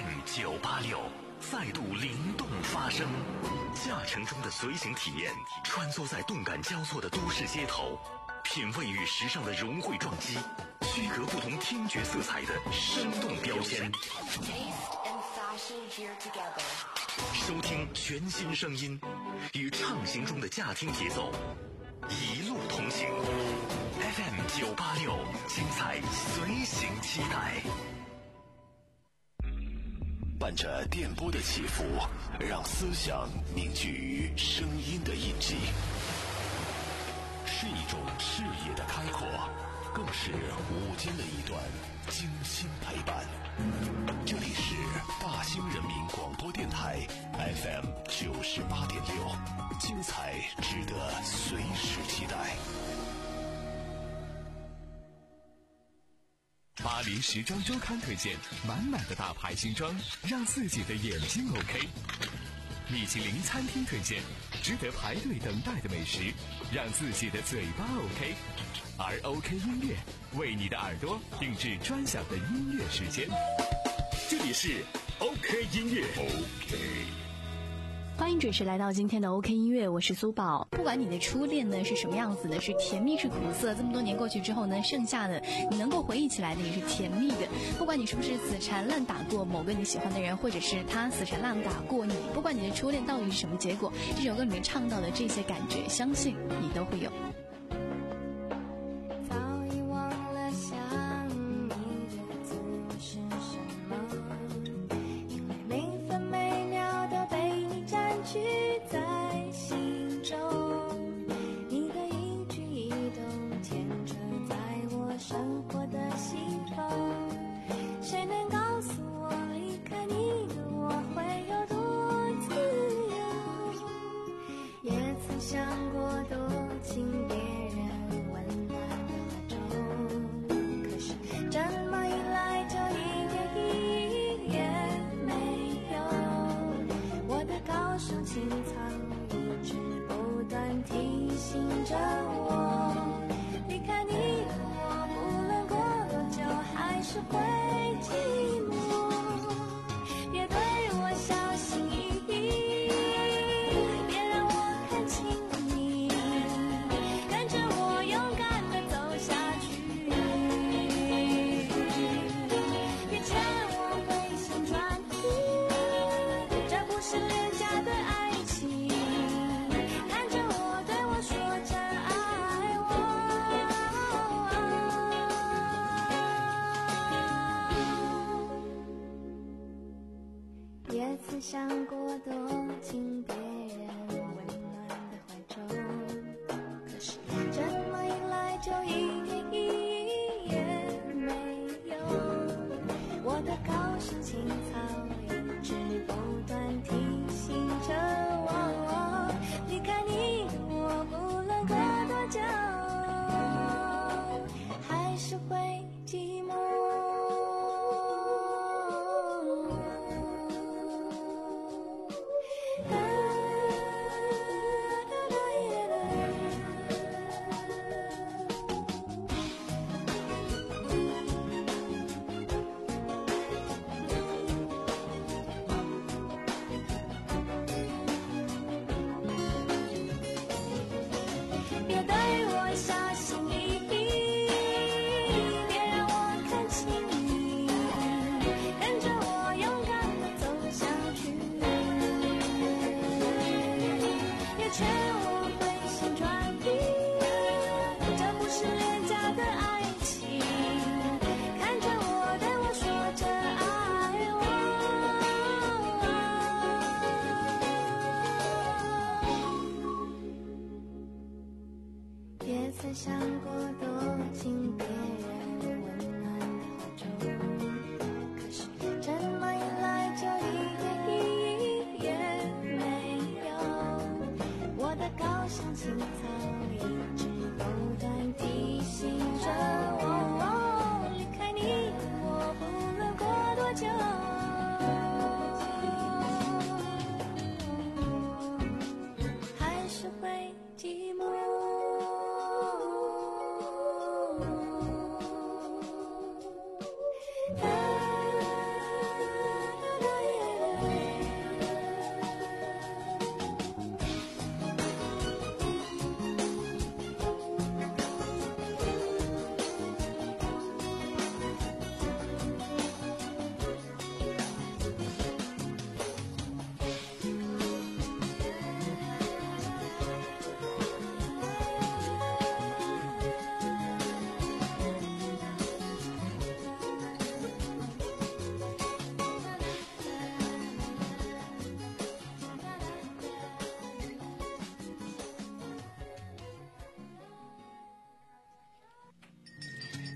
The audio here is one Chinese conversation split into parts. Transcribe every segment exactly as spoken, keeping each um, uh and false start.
M 九八六再度灵动发声，驾乘中的随行体验，穿梭在动感交错的都市街头，品味与时尚的融汇撞击，区隔不同听觉色彩的生动标签。收听全新声音，与畅行中的驾听节奏，一路同行。F M 九八六，精彩随行期待。 伴着电波的起伏，让思想凝聚于声音的印记，是一种视野的开阔，更是午间的一段精心陪伴。这里是大兴人民广播电台 F M 九十八点六，精彩值得随时期待。 巴黎时装周刊推荐满满的大牌新装，让自己的眼睛 OK。米其林餐厅推荐值得排队等待的美食，让自己的嘴巴 OK。而 OK 音乐为你的耳朵定制专享的音乐时间。这里是 OK 音乐 OK。 欢迎准时来到今天的 OK 音乐，我是苏宝。不管你的初恋呢是什么样子的，是甜蜜是苦涩，这么多年过去之后呢，剩下的你能够回忆起来的也是甜蜜的。不管你是不是死缠烂打过某个你喜欢的人，或者是他死缠烂打过你，不管你的初恋到底是什么结果，这首歌里面唱到的这些感觉，相信你都会有。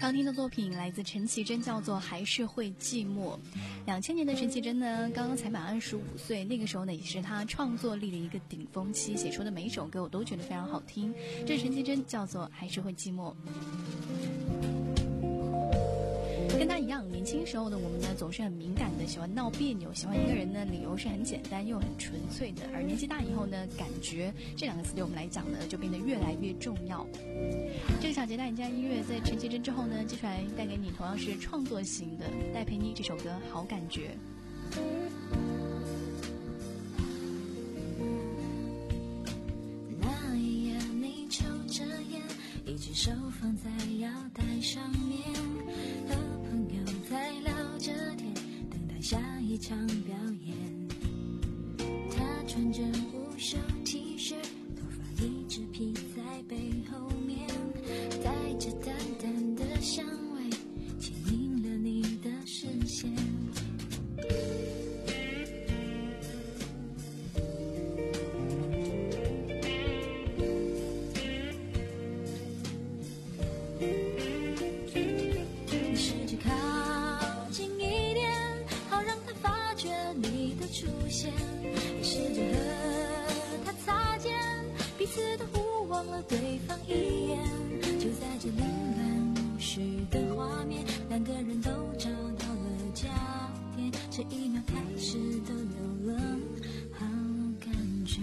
刚听的作品来自陈绮贞，叫做《还是会寂寞》。两千年的陈绮贞呢，刚刚才满二十五岁，那个时候呢，也是她创作力的一个顶峰期，写出的每一首歌我都觉得非常好听。这是陈绮贞，叫做《还是会寂寞》。跟他一样，年轻时候的我们呢，总是很敏感的，喜欢闹别扭，喜欢一个人呢，理由是很简单又很纯粹的。而年纪大以后呢，感觉这两个词对我们来讲呢，就变得越来越重要。这个小节带你家音乐，在陈绮贞之后呢，接下来带给你同样是创作型的戴佩妮这首歌《好感觉》。 那一夜你抽着烟，一只手放在腰带上面，和朋友在聊着天，等待下一场表演。他穿着无袖 T 恤，头发一直披在背后面，带着淡淡的香味，牵引了你的视线。你试着靠近一点，好让他发觉你的出现。你试着和他擦肩，彼此都互望了对方一眼。就在这凌乱无序的画面，两个人都找到了焦点，这一秒开始都有了好感觉。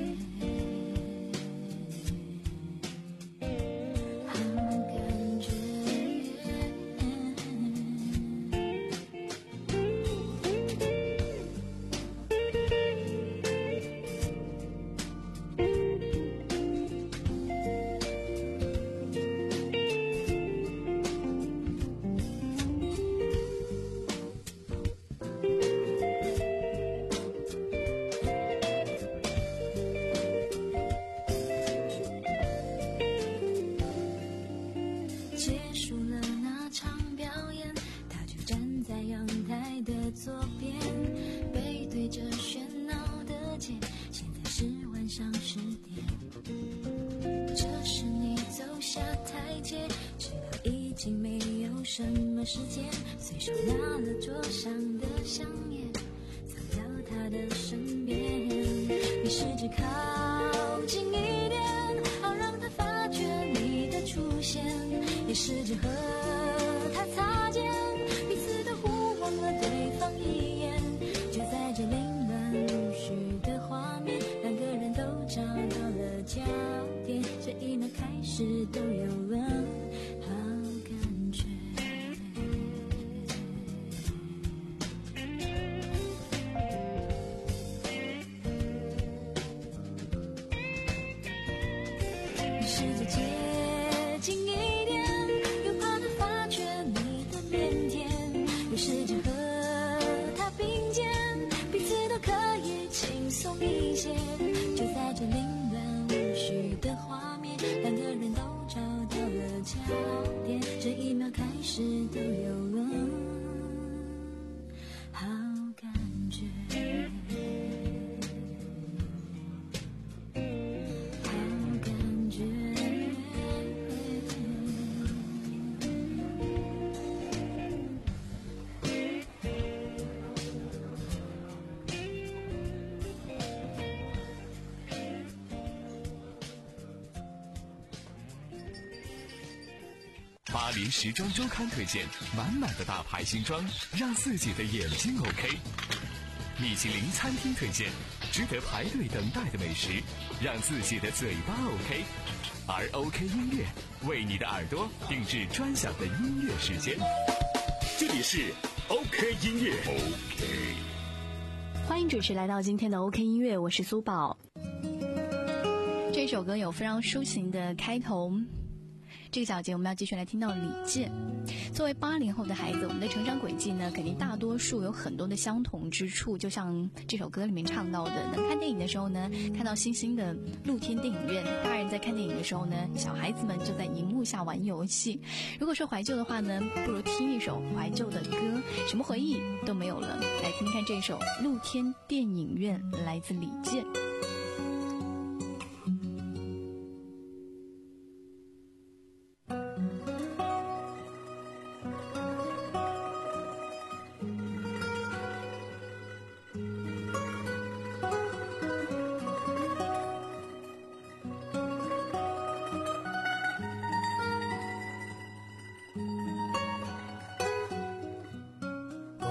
结束了那场表演，他就站在阳台的左边，背对着喧闹的街，现在是晚上十点。这时你走下台阶，知道已经没有什么时间，随手拿了桌上的香烟，走到他的身边。你试着靠近一点，好让他发觉你的出现，也试着和他擦肩，彼此都互望了对方一眼。就在这凌乱无序的画面，两个人都找到了焦点，这一秒开始都有了好感觉。你试着接近一点，又怕他发觉你的腼腆，又试着和他并肩，彼此都可以轻松一些。就在这凌乱无序的画面，两个人都找到了焦点，这一秒开始都有了好感觉。好感觉。 巴黎时装周刊推荐满满的大牌新装，让自己的眼睛 OK。米其林餐厅推荐值得排队等待的美食，让自己的嘴巴 OK。而 OK 音乐为你的耳朵定制专享的音乐时间。 这里是 OK 音乐。OK。 欢迎准时来到今天的 OK 音乐，我是苏宝。这首歌有非常抒情的开头。这个小节我们要继续来听到李健。作为八零后的孩子，我们的成长轨迹呢，肯定大多数有很多的相同之处。就像这首歌里面唱到的，能看电影的时候呢，看到星星的露天电影院；大人在看电影的时候呢，小孩子们就在荧幕下玩游戏。如果说怀旧的话呢，不如听一首怀旧的歌，什么回忆都没有了。来听听看这首《露天电影院》，来自李健。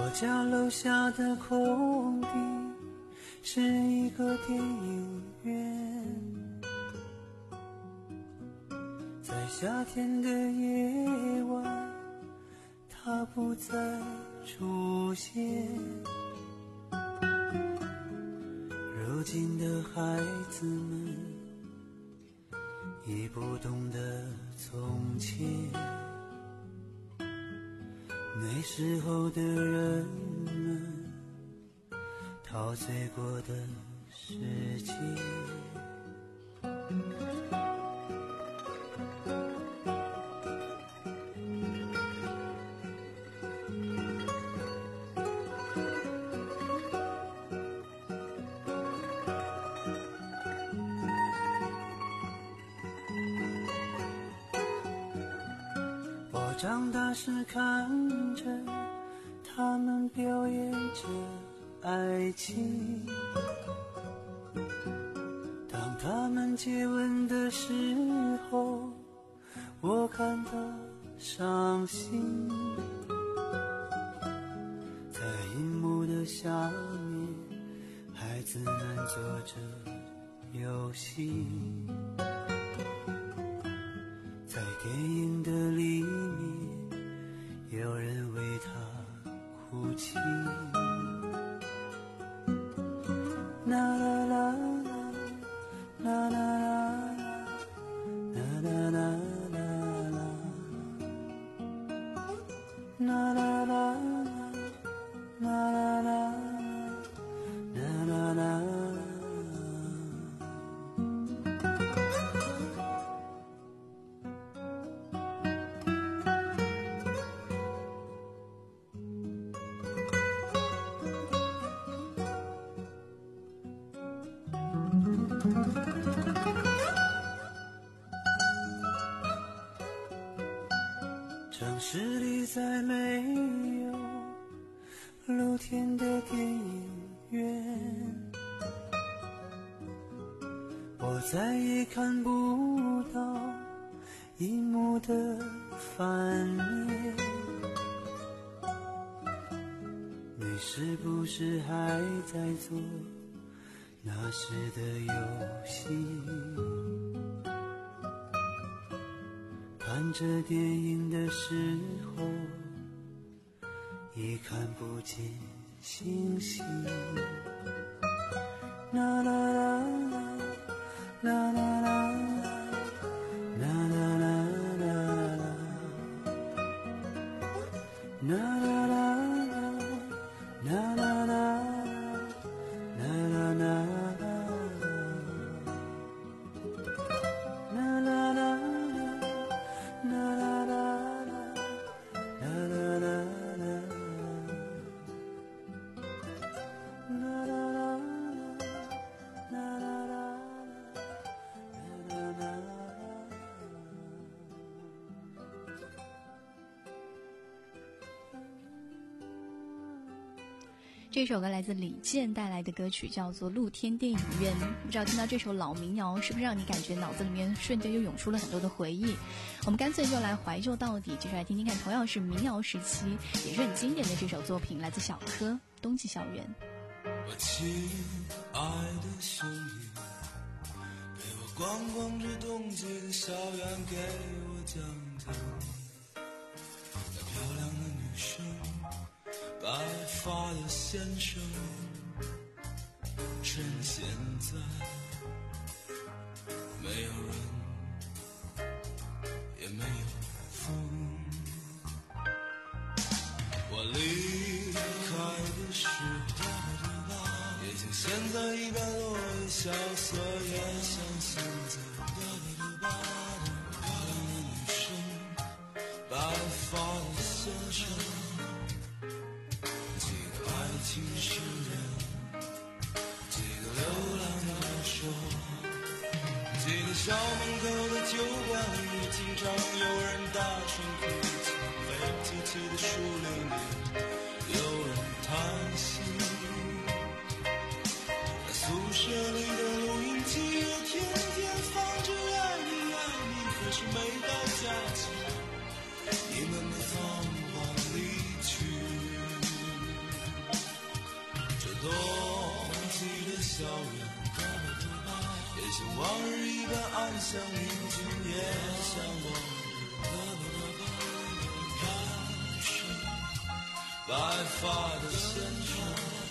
我家楼下的空地是一个电影院，在夏天的夜晚它不再出现。如今的孩子们已不懂得从前，那时候的人们陶醉过的世界。我长大时看着他们表演着爱情，当他们接吻的时候，我感到伤心。在荧幕的下面，孩子们做着游戏，在电影的里面，有人为他哭泣。啦啦啦啦啦啦啦啦啦啦啦啦啦啦啦啦啦啦啦。城市里再没有露天的电影院，我再也看不到荧幕的反面。你是不是还在做那时的游戏？看着电影的时候，已看不见星星。啦啦啦啦啦啦啦啦啦啦啦啦啦啦啦啦啦啦。 这首歌来自李健带来的歌曲叫做《露天电影院》，不知道听到这首老民谣是不是让你感觉脑子里面瞬间又涌出了很多的回忆。我们干脆就来怀旧到底，继续来听听看同样是民谣时期也是很经典的这首作品，来自小柯《冬季校园》。 我亲爱的兄弟，陪我逛逛这冬季的校园，给我讲讲那漂亮的女生，白发的先生，趁现在没有人也没有风。我离开的时候，也像现在一般落叶萧瑟，也像现在漂亮的女生，白发的先生，几个爱情诗人，几个流浪的手，记得校门口的酒馆里，经常有人大声哭泣，废弃气的树林里有人叹息，那宿舍里的录音机也天天放着爱你爱你，可是每到假期你们都仓皇离去。 校园，也像往日一般安详宁静，也像往日飘逝白发的先生，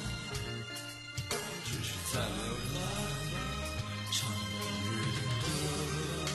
只是再没有来唱日的歌。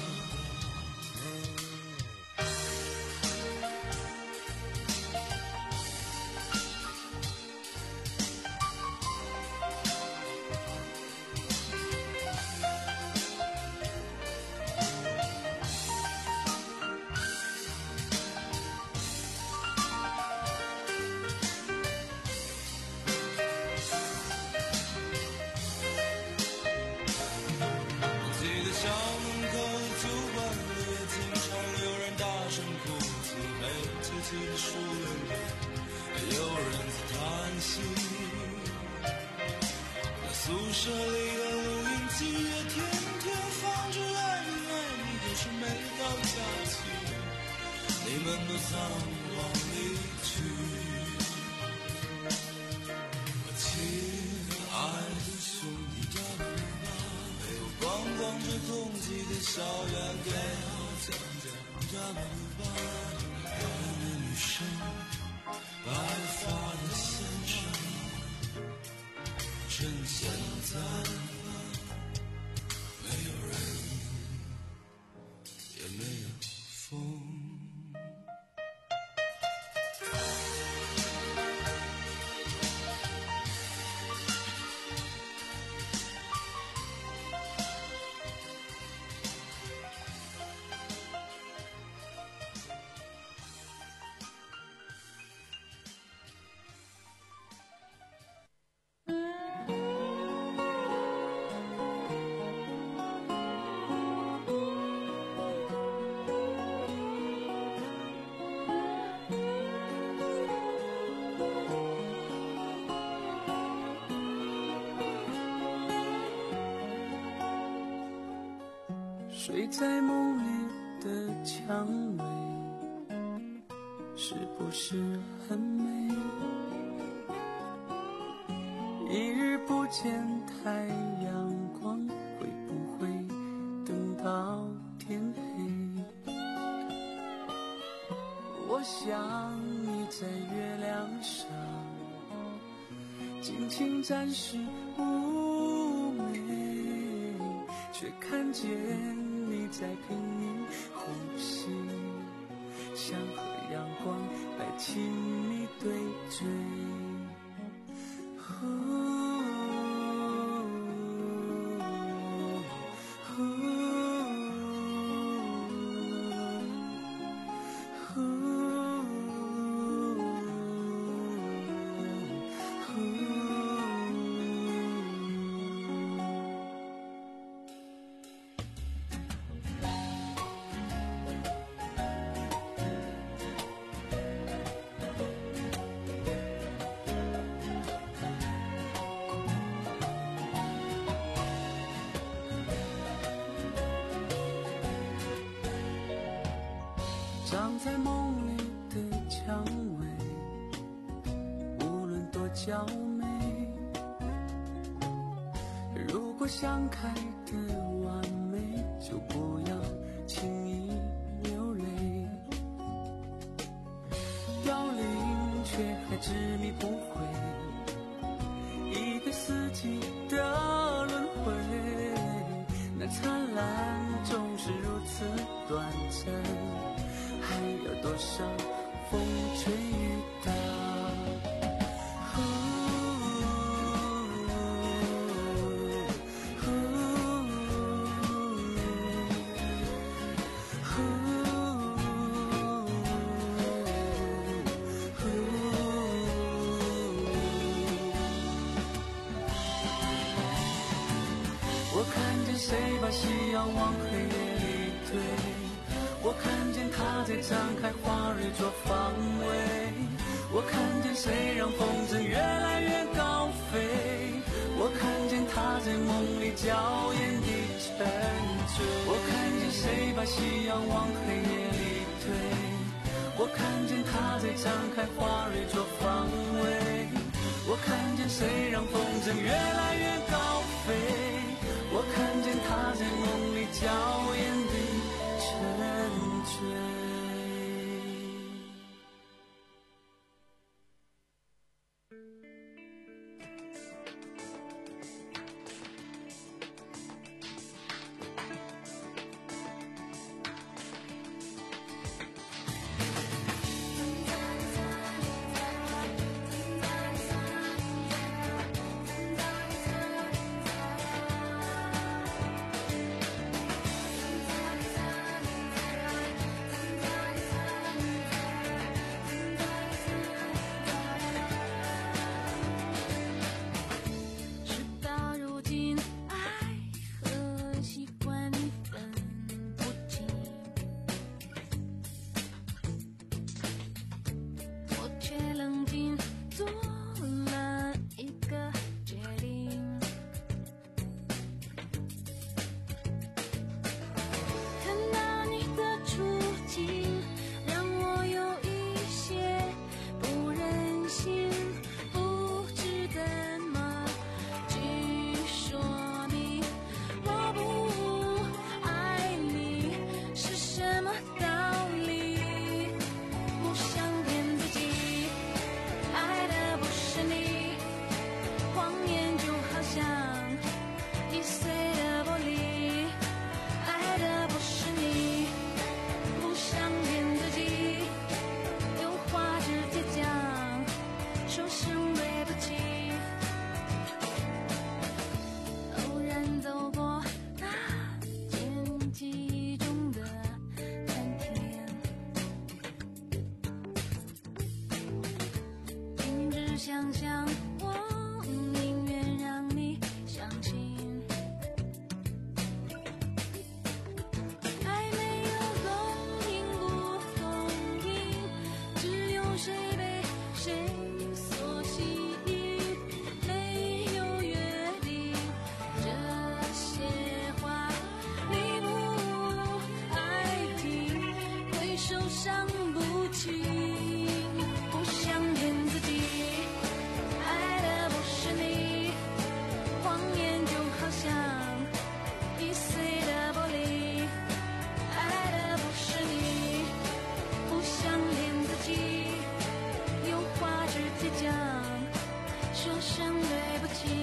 宿舍里的录音机也天天放着爱你爱你，可是每到假期你们都仓皇离去。亲爱的兄弟，陪我逛逛这冬季的校园，给我讲讲漂亮的女生，白发的先生，趁现在没有人，也没有风。 睡在梦里的蔷薇，是不是很美？一日不见太阳光，会不会等到天黑？我想你在月亮上尽情展示妩媚，却看见你在拼命呼吸，想和阳光来亲密对嘴。长在梦里的蔷薇，无论多娇美，如果想开的完美，就不要轻易流泪。凋零却还执迷不悔，一个四季的轮回，那灿烂总是如此短暂，还有多少风吹雨打？我看见谁把夕阳往黑夜里推，我看见他在张开花蕊做防卫，我看见谁让风筝越来越高飞，我看见他在梦里娇艳地沉醉，我看见谁把夕阳往黑夜里推，我看见他在张开花蕊做防卫，我看见谁让风筝越来越高飞， 飞，我看见他在梦里娇艳地沉醉。 想象，我宁愿让你相信，爱没有公平不公平，只有谁被谁所吸引，没有约定，这些话你不爱听，会受伤不轻，不想骗自己。说声对不起。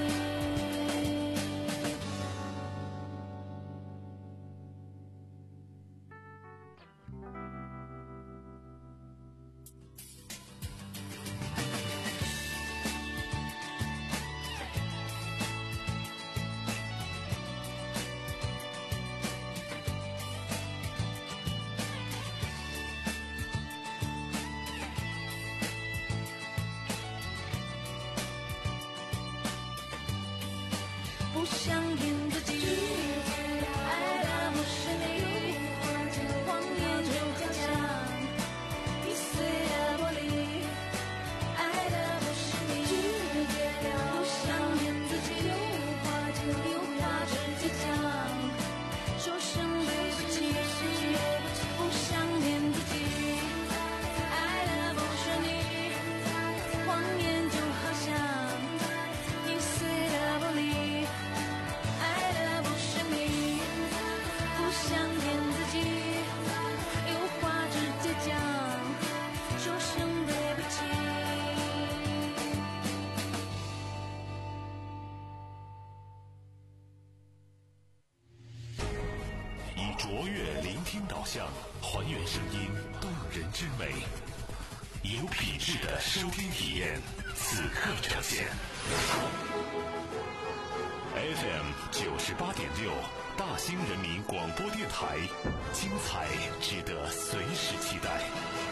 不想骗自己，爱的不是你，谎言就好像易碎的玻璃，爱的不是你，不想骗自己，有话直接讲，说声对不起，不想骗自己，爱的不是你，谎言就好像易碎的玻璃。 以卓越聆听导向，还原声音动人之美，有品质的收听体验，此刻呈现。F M 九十八点六，大兴人民广播电台，精彩值得随时期待。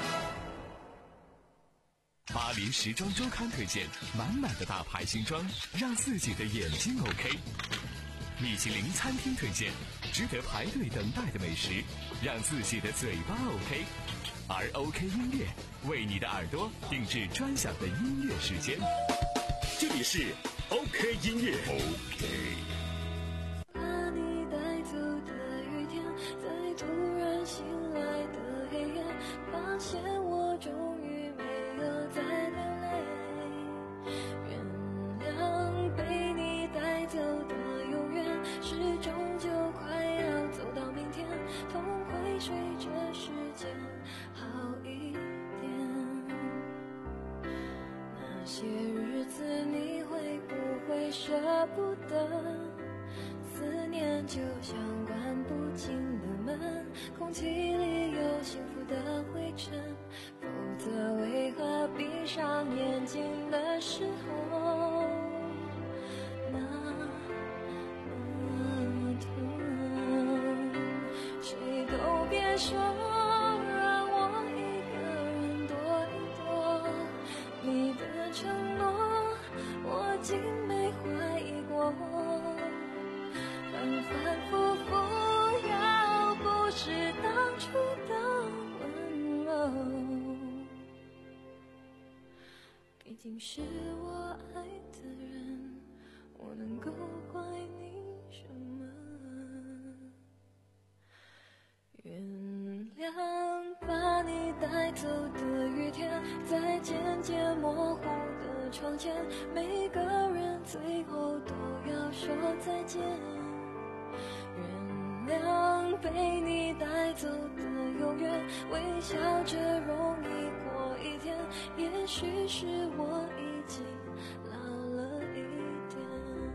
巴黎时装周刊推荐满满的大牌新装，让自己的眼睛 OK。米其林餐厅推荐值得排队等待的美食，让自己的嘴巴 OK。而 OK 音乐为你的耳朵定制专享的音乐时间。这里是 OK 音乐 OK。 把你带走的雨天，在突然醒来的黑夜，发现我终于没有再流泪。原谅被你带走的些日子你会不会舍不得？思念就像关不紧的门，空气里有幸福的灰尘，否则为何闭上眼睛的时候那么痛？谁都别说让我一个人躲一躲，你的承诺我竟没怀疑过，反反复复，要不是当初的温柔，毕竟是我爱的人，我能够怪你什么？原谅把你带走的雨天，在渐渐模糊的窗前，每个人最后都要说再见。原谅被你带走的永远，微笑着容易过一天，也许是我已经老了一点。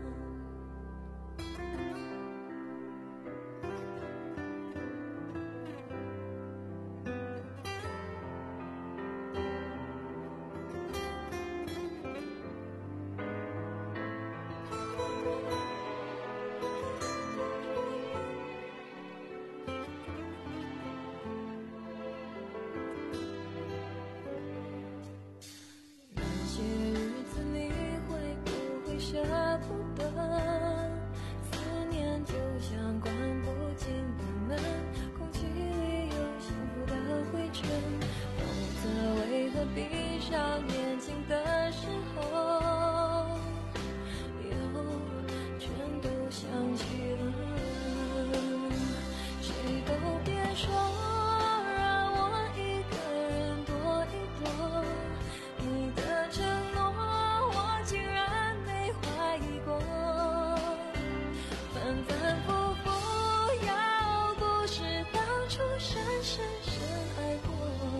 舍不得，思念就像关不紧的门，空气里有幸福的灰尘，否则为何闭上眼睛的时候又全都想起了？谁都别说让我一个人躲一躲，你的承诺我竟然怀疑过，反反复复，要不是当初深深深爱过，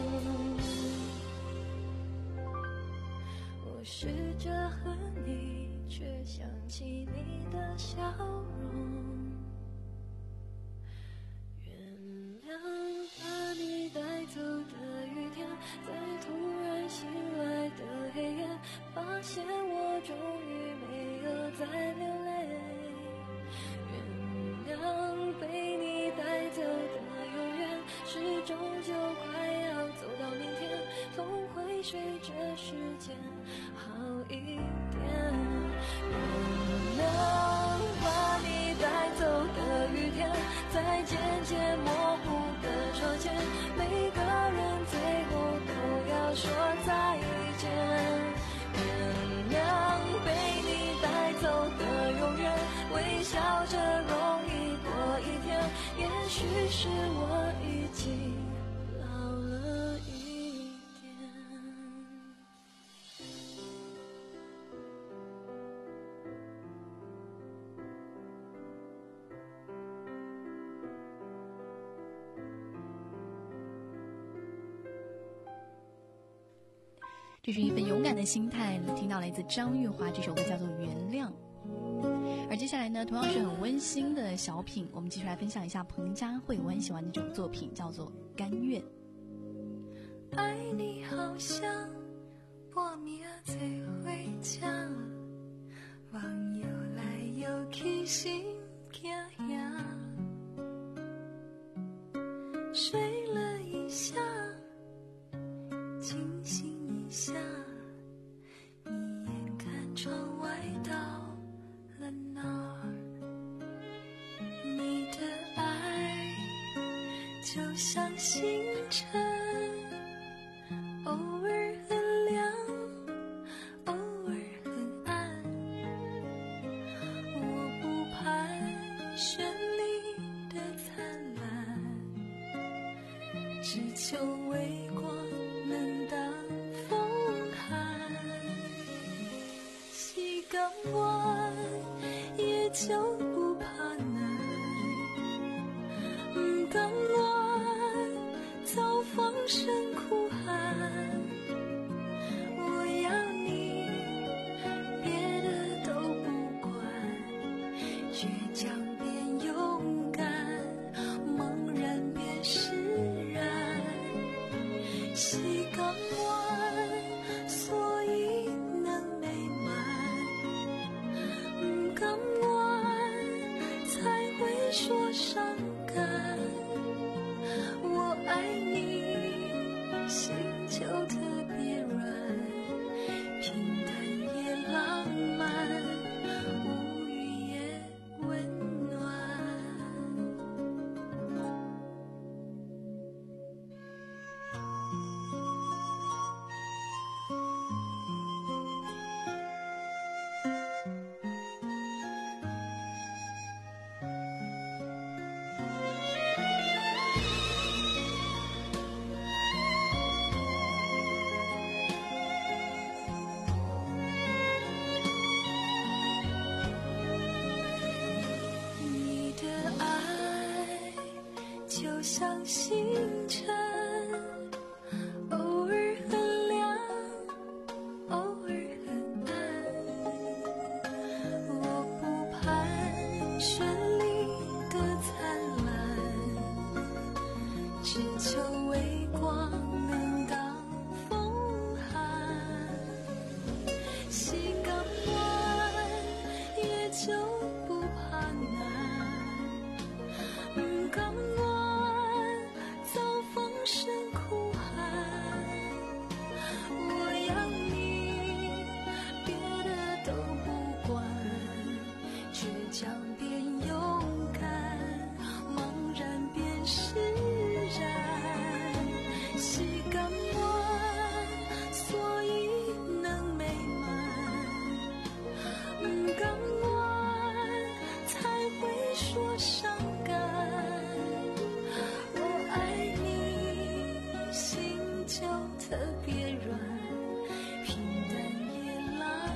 我试着恨你，却想起你的笑容。原谅把你带走的雨天，在突然醒来的黑夜，发现我终于没有再流泪。原谅被你带走的永远，是终究快要走到明天，总会随着时间好一点。原谅把你带走的雨天，在渐渐模糊的窗前，每个人最后都要说再见。原谅被你带走的永远，微笑着容易过一天，也许是我已经老了一点。 这是一份勇敢的心态，听到来自张玉华这首歌叫做《原谅》。而接下来呢，同样是很温馨的小品，我们继续来分享一下彭佳慧我很喜欢的这种作品，叫做《甘愿》。 爱你好像半夜坐火车，望游来游去心惊吓，睡了一下，清醒一下，你眼看窗外到了哪儿？你的爱就像星辰，偶尔很亮，偶尔很暗。我不盼绚丽的灿烂，只求微光能挡风寒。时间远，也就不怕难，不甘愿遭风声哭喊。我要你星辰，偶尔很亮，偶尔很暗。我不盼绚丽的灿烂，只求微光能当风寒。膝盖弯，也就不怕难。嗯，敢弯，遭风声哭喊。我要你，别的都不管，倔强变勇敢，茫然变释然。膝盖弯，所以能美满。嗯，敢弯，才会说伤感。我爱你，心就特别软，平淡也浪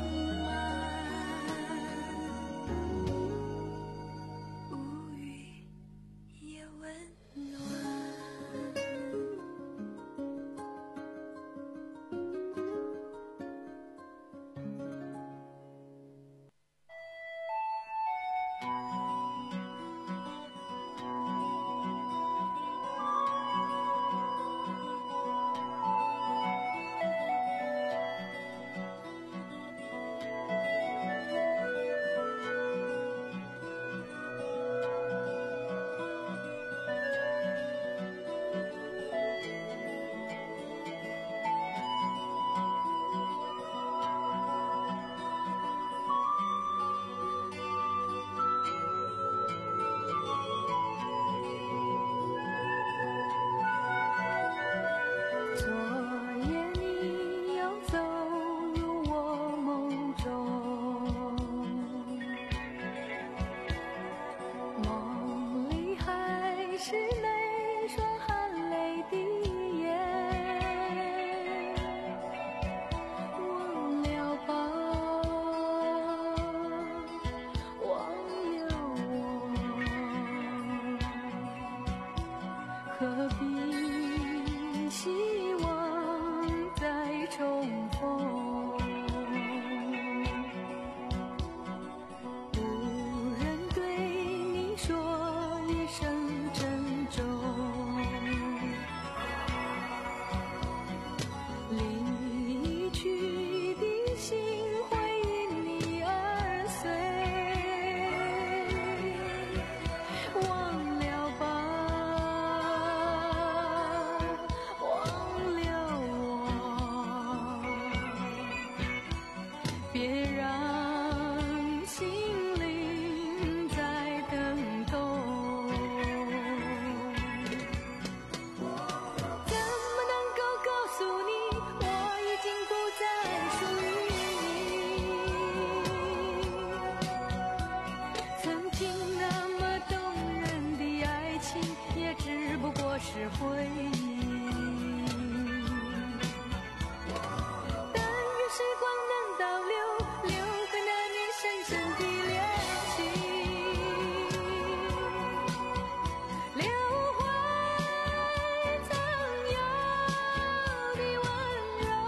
漫，无语也温暖。昨夜你又走入我梦中，梦里还是那双含泪的眼。忘了吧，忘了我，何必希望再重逢？无人对你说一声珍重，离去的心会因你而碎。忘了吧，忘了我，别让心灵再等候。怎么能够告诉你，我已经不再属于你？曾经那么动人的爱情，也只不过是回忆。但愿时光能倒流，留回那年深深的恋情，留怀曾有的温柔。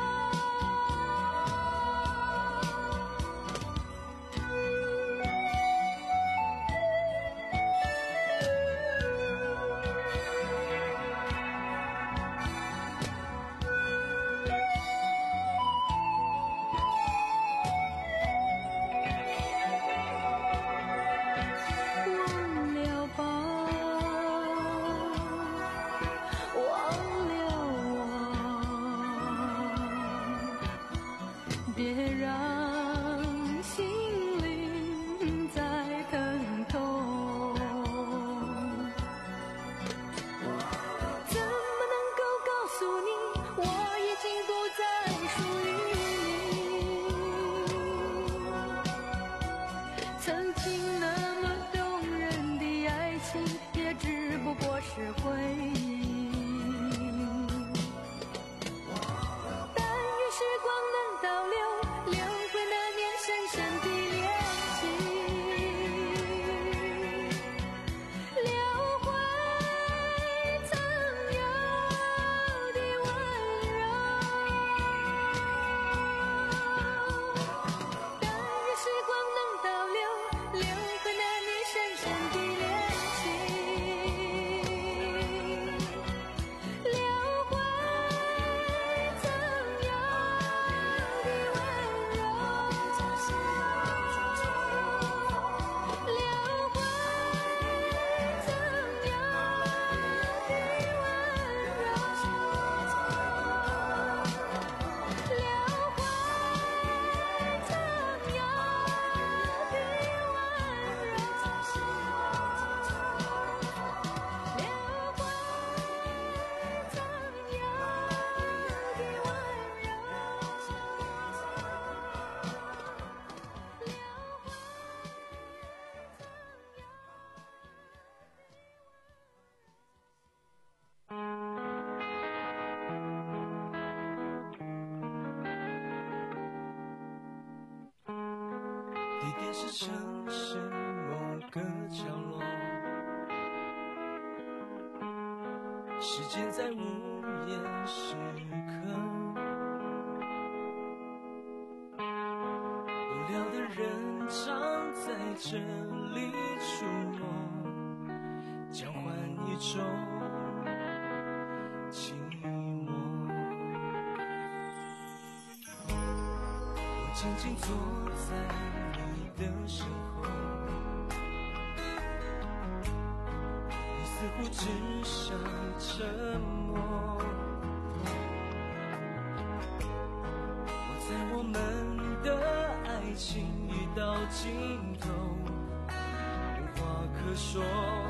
地点是城市某个角落，时间在午夜时刻，无聊的人常在这里出没，交换一种寂寞。我静静坐在你的身后，你似乎只想沉默。我在我们的爱情已到尽头，无话可说，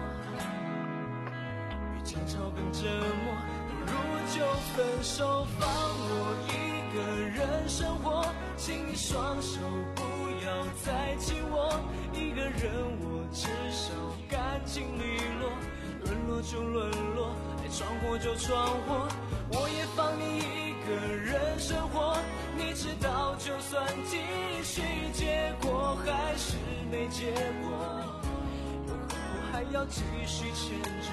比争吵更折磨，不如就分手，放我一个人生活，请你双手不要再紧握，一个人我至少干净利落，沦落就沦落，爱闯祸就闯祸，我也放你一个人生活，你知道就算继续，结果还是没结果，又何苦还要继续迁就。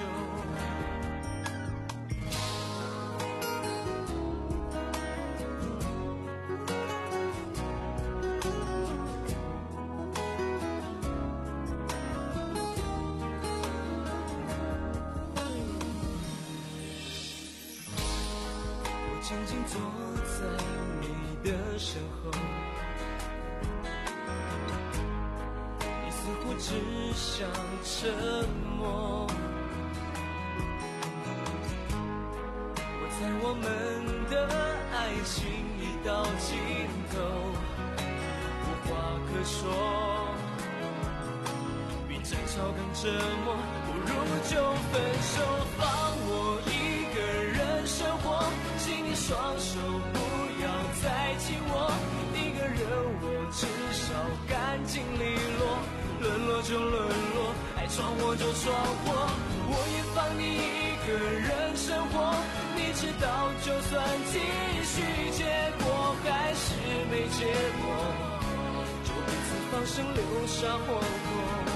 静静坐在你的身后，你似乎只想沉默。我在我们的爱情已到尽头，无话可说，比争吵更折磨，不如就分手，放我一个人生活，请你双手不要再紧握，一个人我至少干净利落，沦落就沦落，爱闯祸就闯祸，我也放你一个人生活，你知道就算继续，结果还是没结果，就彼此放生留下祸果。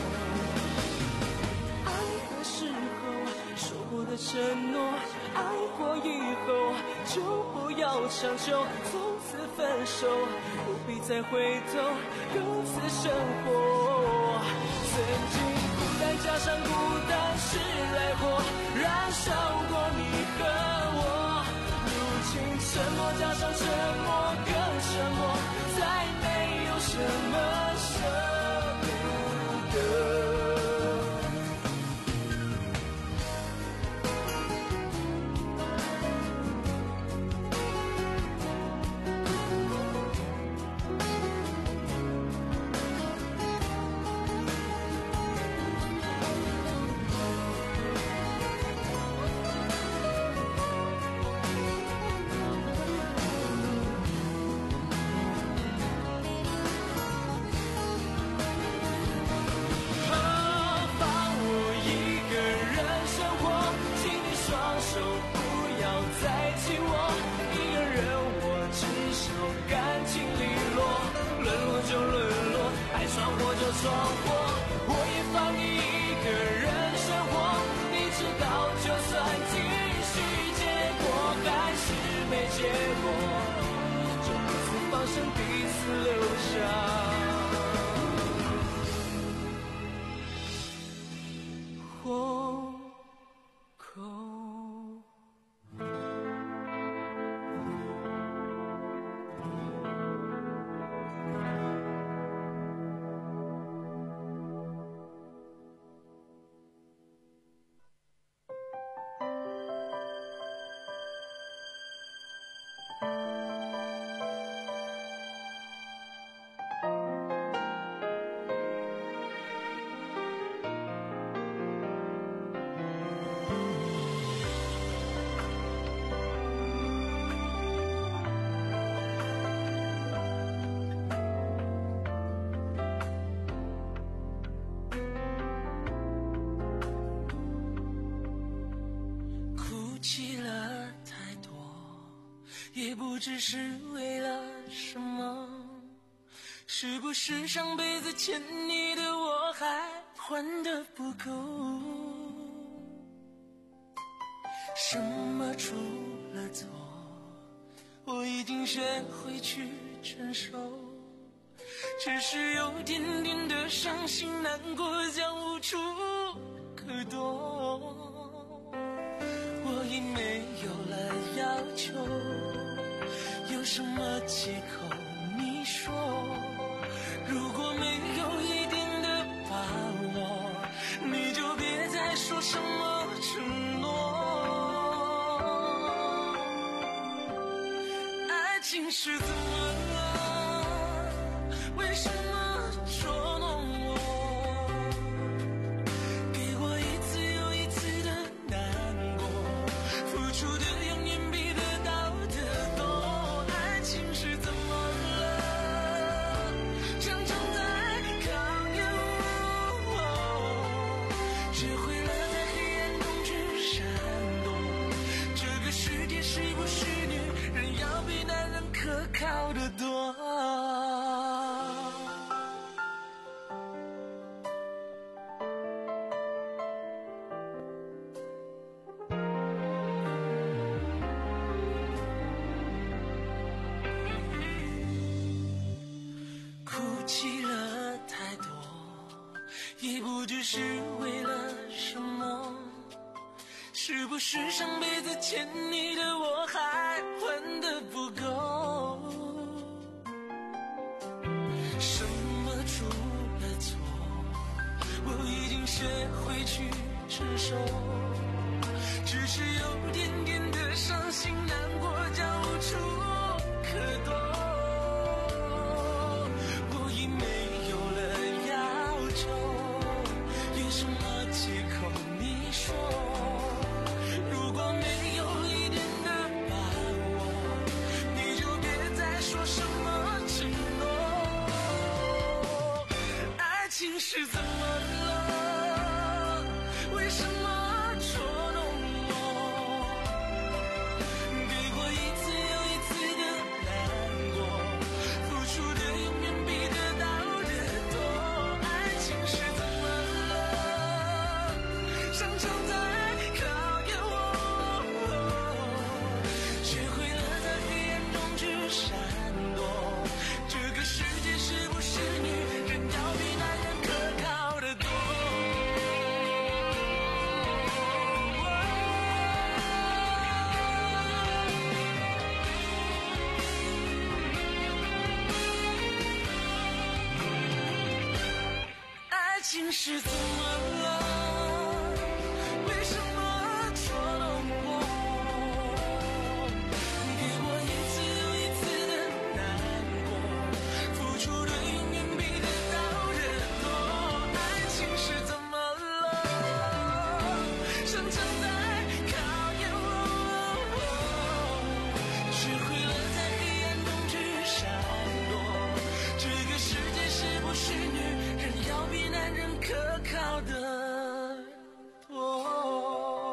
爱的时候说过的承诺，爱过以后就不要强求，从此分手，不必再回头，各自生活。曾经孤单加上孤单是来火，燃烧过你和我，如今沉默加上沉默更沉默，再没有什么舍不得。闯祸，我也放你一个人生活，你知道就算继续，结果还是没结果，就彼此放生，彼此留下活口。也不知是为了什么， 是不是上辈子欠你的我还还得不够？什么出了错，我已经学会去承受，只是有点点的伤心难过，将无处可躲。我已没有了要求，有什么借口你说？如果没有一点的把握，你就别再说什么承诺。爱情是怎么了？为什么捉弄我？给我一次又一次的难过，付出的永远比得到的多。爱情是怎么了？常常在考验我，只会了在黑暗中去闪躲。这个世界是不是女人要比男人可靠得多？哭泣了太多，也不知是为了什么。是不是上辈子欠你的我还还得不够？什么出了错，我已经学会去承受，只是有点点的伤心难过，将无处可躲。我已没有了要求，有什么借口你说？如果没有一点的把握，你就别再说什么承诺。爱情是怎么了？为什么捉弄我？给过一次又一次的难过，付出的永远比得到的多。爱情是怎么了？常常在考验我，学会了在黑暗中去闪躲。这个世界是不是女人要比男人可靠得多？爱情是怎么了？为什么捉弄我？给我一次又一次的难过，付出的永远比得到的多。爱情是怎么了？常常在考验我，学会了在黑暗中去闪躲。这个世界是不是女人要比男人可靠得多？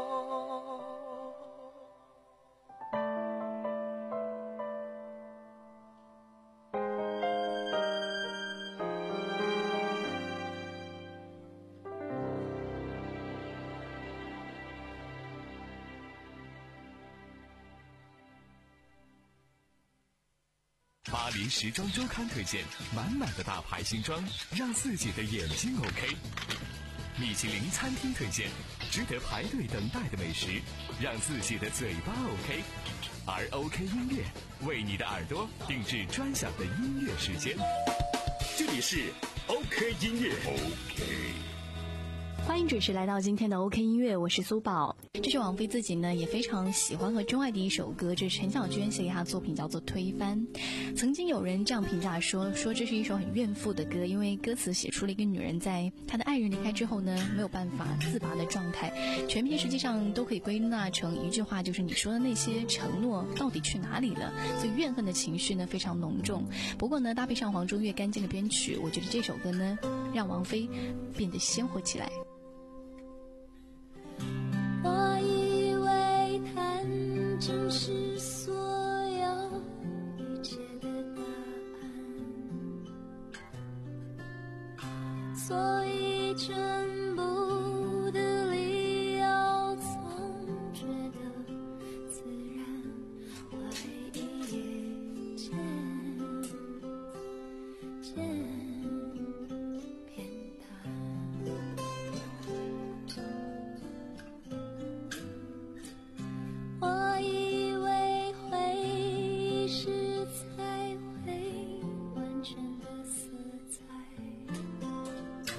巴黎时装周刊推荐满满的大牌新装，让自己的眼睛 OK。米其林餐厅推荐值得排队等待的美食，让自己的嘴巴 OK。而 OK 音乐为你的耳朵定制专享的音乐时间。 这里是 OK 音乐 OK。 欢迎准时来到今天的 OK 音乐，我是苏宝。这是王菲自己呢也非常喜欢和钟爱的一首歌，这是陈小娟写给她的作品，叫做《推翻》。曾经有人这样评价说，说这是一首很怨妇的歌，因为歌词写出了一个女人在她的爱人离开之后呢，没有办法自拔的状态。全篇实际上都可以归纳成一句话，就是你说的那些承诺到底去哪里了？所以怨恨的情绪呢非常浓重。不过呢，搭配上黄中岳干净的编曲，我觉得这首歌呢让王菲变得鲜活起来。 我以为谈正是所有一切的答案， 所以全部的理由总觉得自然，怀疑也渐渐偏淡。我以为回忆是才会完全的色彩，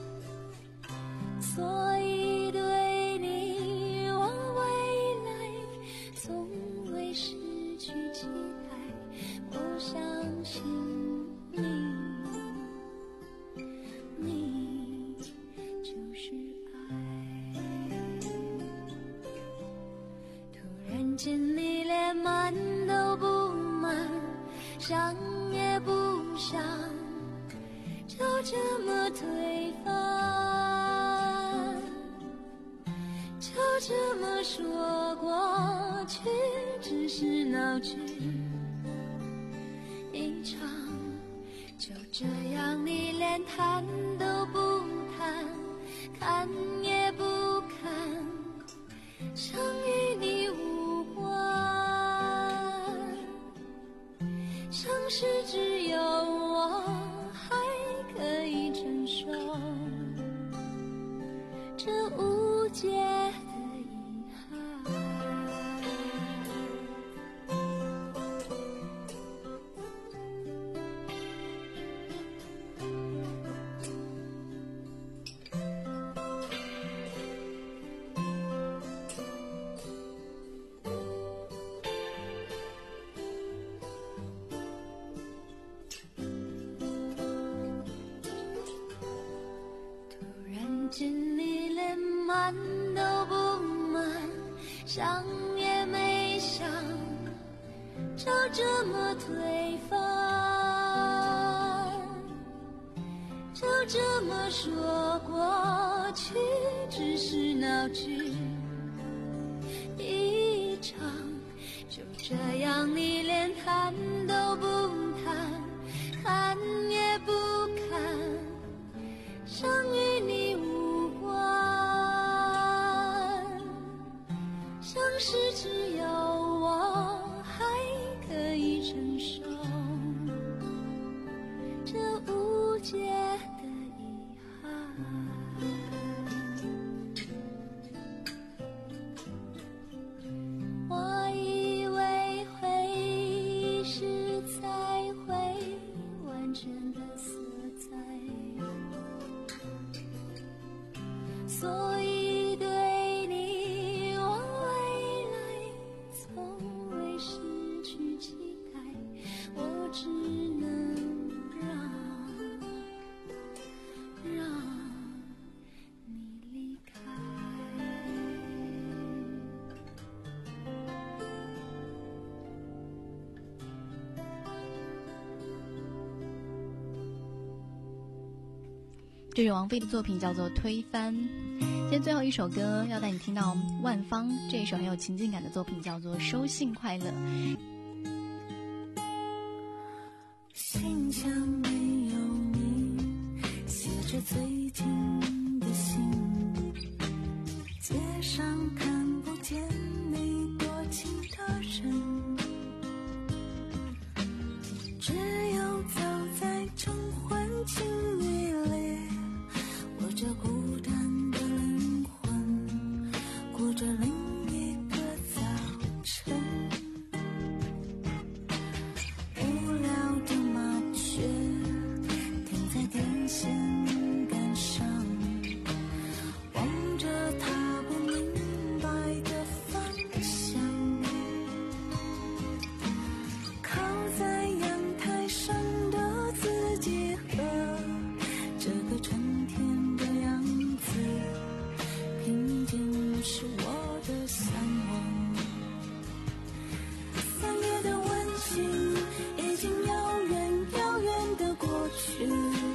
所以对你往未来从未失去期待。我相信你，你就是爱。突然间你连瞒都不瞒，想也不想，就这么推翻，就这么说过去只是闹剧一场，就这样你连谈都不谈，看也不看，像与你无关，像是只有我还可以承受这无解的遗憾。见你连瞒都不瞒，想也没想，就这么推翻，就这么说过去只是闹剧一场，就这样你连谈都不谈，看也不看，像与你无关，像是只有我还可以承受这无解的遗憾。我以为回忆是才会完全的色彩，所以对你往未来从未失去期待，我只能让让你离开。 这是王菲的作品，叫做《推翻》。今天最后一首歌要带你听到万芳这一首很有情境感的作品，叫做《收信快乐》。 信箱没有你，写着最近的信，街上看不见你多情的人，只有走在晨昏晴雨里，我这孤单的灵魂过着另一个早晨。无聊的麻雀停在电线杆上，望着它不明白的方向，靠在阳台上的自己和这个春天的样子，平静是我的向往。三月的温馨已经遥远遥远的过去，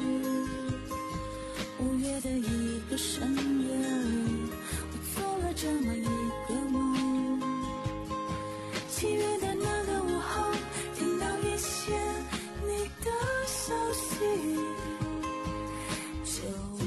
五月的一个深夜里，我做了这么一个梦。七月的那个午后，听到一些你的消息，就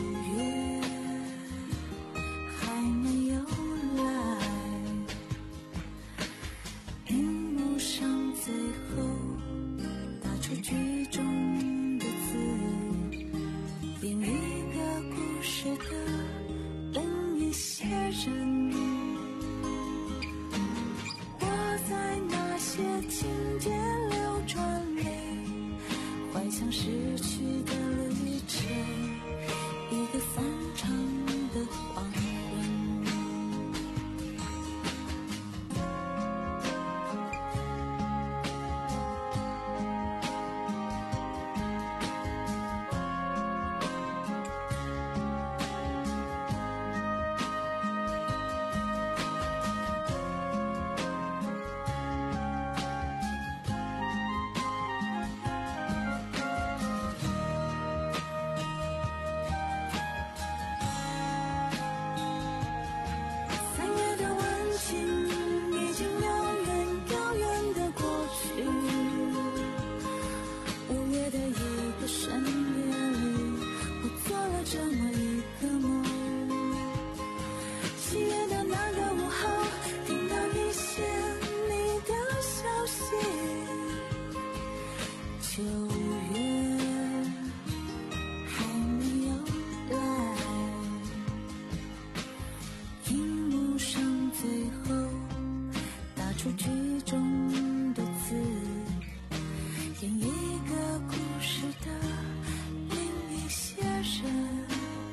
这么一个梦。七月的那个午后，听到一些你的消息。九月还没有来，荧幕上最后打出剧中的字，演一个故事的另一些人。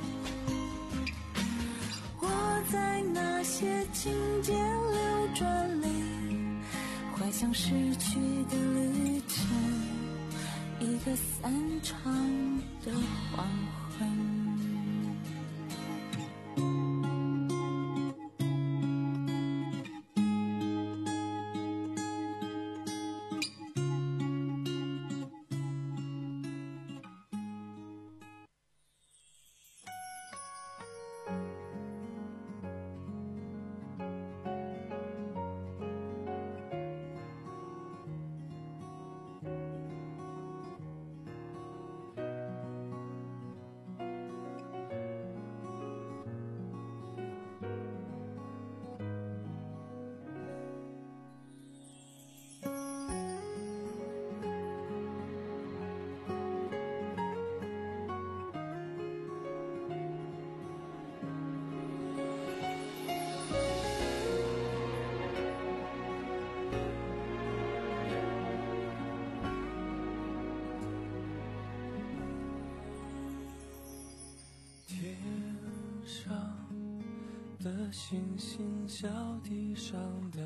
我在那些情节流转里，怀想逝去的旅程，一个散场的黄昏。 的星星，小地上的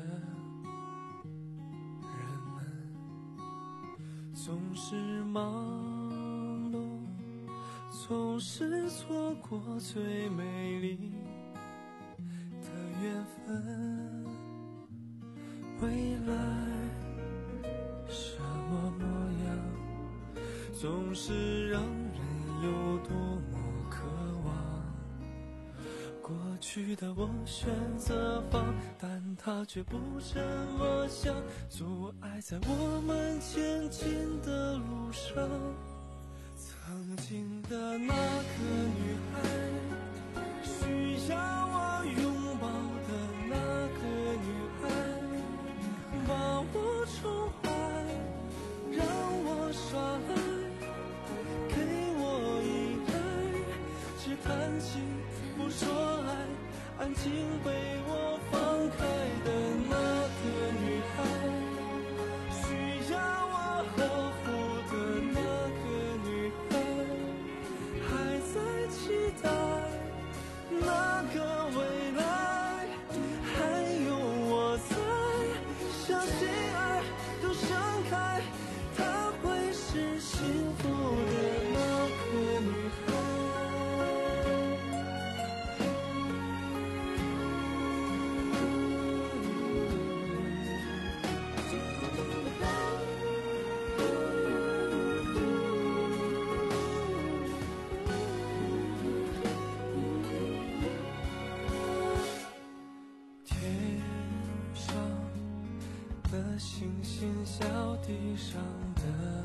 人们，总是忙碌，总是错过最美丽的缘分。未来什么模样，总是让人有多么渴望。过去的我选择放，但它却不这么想，阻碍在我们前进的路上。曾经的那个女孩，需要我拥抱的那个女孩，把我宠坏，让我耍赖，给我依赖，只谈情不说爱，安静被我放开的那个女孩，需要我呵护的那个女孩，还在期待那个未来，还有我在相信爱都盛开，她会是幸福的那个女孩。星星，小地上的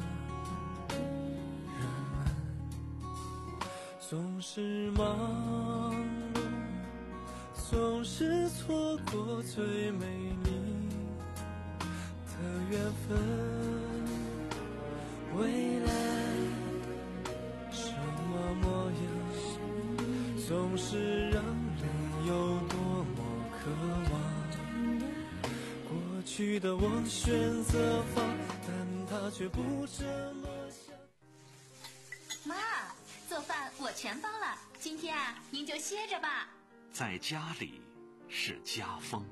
人们，总是忙碌，总是错过最美丽的缘分。未来什么模样，总是让人有多么渴望。过去的我选择放，但他却不这么想。 妈，做饭我全包了，今天啊，您就歇着吧。 在家里是家风。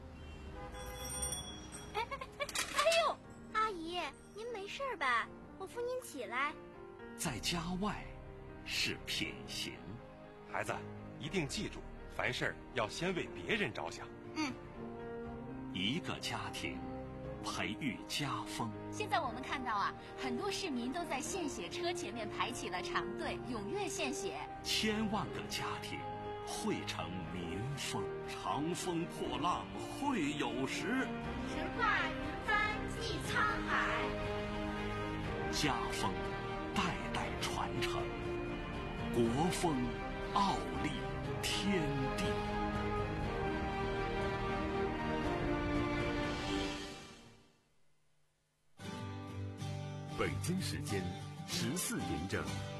哎哎哎哎呦，阿姨，您没事吧？我扶您起来。 在家外是品行。 孩子，一定记住，凡事要先为别人着想。 嗯。 一个家庭培育家风。 现在我们看到啊，很多市民都在献血车前面排起了长队，踊跃献血。 千万个家庭汇成民风，长风破浪会有时， 直挂云帆济沧海。 家风代代传承， 国风傲立天地。北京时间十四点整。